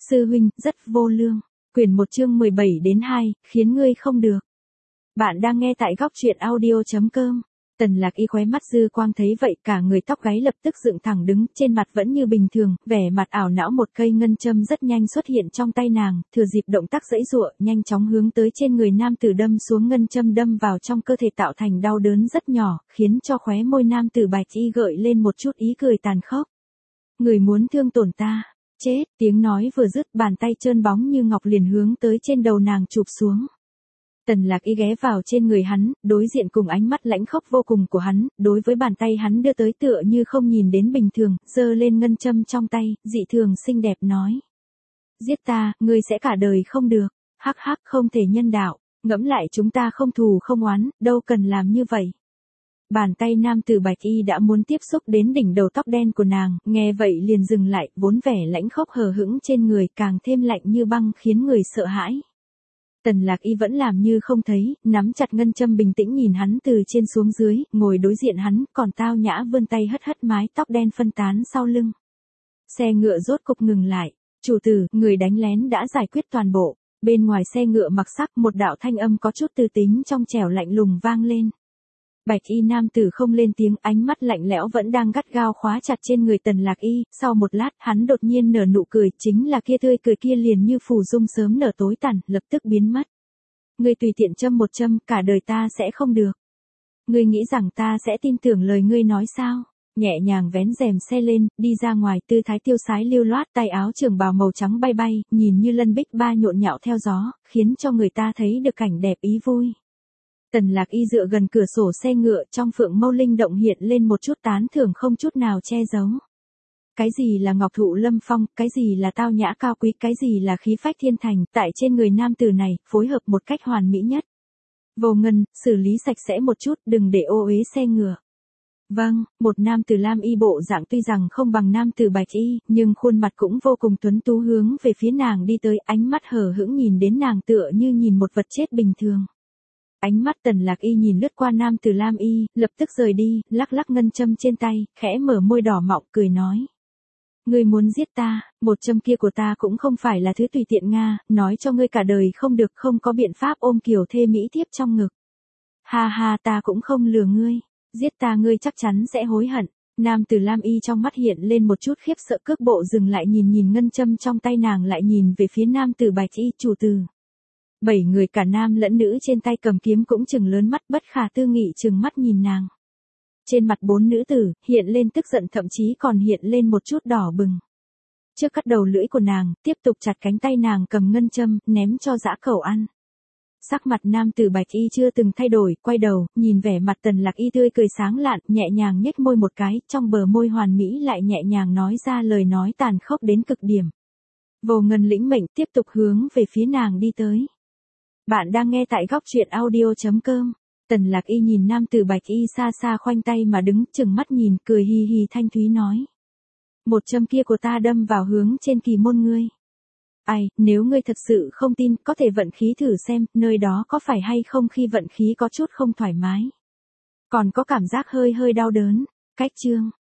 Sư huynh, rất vô lương. Quyển 1 chương 17-2, khiến ngươi không được. Bạn đang nghe tại góc truyện audio.com. Tần Lạc Y khóe mắt dư quang thấy vậy, cả người tóc gáy lập tức dựng thẳng đứng, trên mặt vẫn như bình thường, vẻ mặt ảo não. Một cây ngân châm rất nhanh xuất hiện trong tay nàng, thừa dịp động tác giãy giụa, nhanh chóng hướng tới trên người nam tử đâm xuống. Ngân châm đâm vào trong cơ thể tạo thành đau đớn rất nhỏ, khiến cho khóe môi nam tử Bạch Y gợi lên một chút ý cười tàn khốc. Người muốn thương tổn ta? Chết! Tiếng nói vừa dứt, bàn tay trơn bóng như ngọc liền hướng tới trên đầu nàng chụp xuống. Tần Lạc Y ghé vào trên người hắn, đối diện cùng ánh mắt lãnh khốc vô cùng của hắn, đối với bàn tay hắn đưa tới tựa như không nhìn đến bình thường, giơ lên ngân châm trong tay, dị thường xinh đẹp nói. Giết ta, ngươi sẽ cả đời không được. Hắc hắc, không thể nhân đạo. Ngẫm lại, chúng ta không thù không oán, đâu cần làm như vậy. Bàn tay nam tử Bạch Y đã muốn tiếp xúc đến đỉnh đầu tóc đen của nàng, nghe vậy liền dừng lại, vốn vẻ lãnh khốc hờ hững trên người càng thêm lạnh như băng, khiến người sợ hãi. Tần Lạc Y vẫn làm như không thấy, nắm chặt ngân châm bình tĩnh nhìn hắn từ trên xuống dưới, ngồi đối diện hắn, còn tao nhã vươn tay hất hất mái tóc đen phân tán sau lưng. Xe ngựa rốt cục ngừng lại. Chủ tử, người đánh lén đã giải quyết toàn bộ. Bên ngoài xe ngựa mặc sắc, một đạo thanh âm có chút tư tính trong trẻo lạnh lùng vang lên. Bạch Y nam tử không lên tiếng, ánh mắt lạnh lẽo vẫn đang gắt gao khóa chặt trên người Tần Lạc Y. Sau một lát, hắn đột nhiên nở nụ cười, chính là kia tươi cười kia liền như phù dung sớm nở tối tàn, lập tức biến mất. Ngươi tùy tiện châm một châm, cả đời ta sẽ không được. Ngươi nghĩ rằng ta sẽ tin tưởng lời ngươi nói sao? Nhẹ nhàng vén rèm xe lên, đi ra ngoài, tư thái tiêu sái lưu loát, tay áo trường bào màu trắng bay bay, nhìn như lân bích ba nhộn nhạo theo gió, khiến cho người ta thấy được cảnh đẹp ý vui. Tần Lạc Y dựa gần cửa sổ xe ngựa, trong phượng mâu linh động hiện lên một chút tán thưởng không chút nào che giấu. Cái gì là ngọc thụ lâm phong, cái gì là tao nhã cao quý, cái gì là khí phách thiên thành, tại trên người nam tử này, phối hợp một cách hoàn mỹ nhất. Vô ngân, xử lý sạch sẽ một chút, đừng để ô uế xe ngựa. Vâng, một nam tử lam y bộ dạng tuy rằng không bằng nam tử Bạch Y, nhưng khuôn mặt cũng vô cùng tuấn tú hướng về phía nàng đi tới, ánh mắt hờ hững nhìn đến nàng tựa như nhìn một vật chết bình thường. Ánh mắt Tần Lạc Y nhìn lướt qua nam tử lam y, lập tức rời đi, lắc lắc ngân châm trên tay, khẽ mở môi đỏ mọng cười nói. Ngươi muốn giết ta, một châm kia của ta cũng không phải là thứ tùy tiện Nga, nói cho ngươi cả đời không được, không có biện pháp ôm kiều thê mỹ thiếp trong ngực. Ha ha, ta cũng không lừa ngươi, giết ta ngươi chắc chắn sẽ hối hận. Nam tử lam y trong mắt hiện lên một chút khiếp sợ, cước bộ dừng lại, nhìn ngân châm trong tay nàng, lại nhìn về phía nam tử Bạch Y. Chủ tử. 7 người cả nam lẫn nữ trên tay cầm kiếm cũng trừng lớn mắt, bất khả tư nghị trừng mắt nhìn nàng. Trên mặt 4 nữ tử, hiện lên tức giận, thậm chí còn hiện lên một chút đỏ bừng. Trước cắt đầu lưỡi của nàng, tiếp tục chặt cánh tay nàng cầm ngân châm, ném cho dã cẩu ăn. Sắc mặt nam tử Bạch Y chưa từng thay đổi, quay đầu, nhìn vẻ mặt Tần Lạc Y tươi cười sáng lạn, nhẹ nhàng nhếch môi một cái, trong bờ môi hoàn mỹ lại nhẹ nhàng nói ra lời nói tàn khốc đến cực điểm. Vô ngân lĩnh mệnh tiếp tục hướng về phía nàng đi tới. Bạn đang nghe tại góc truyện audio.com. Tần Lạc Y nhìn nam tử Bạch Y xa xa khoanh tay mà đứng, chừng mắt nhìn, cười hi hi thanh thúy nói. Một châm kia của ta đâm vào hướng trên kỳ môn ngươi. Ai, nếu ngươi thật sự không tin, có thể vận khí thử xem, nơi đó có phải hay không khi vận khí có chút không thoải mái. Còn có cảm giác hơi hơi đau đớn. Cách chương.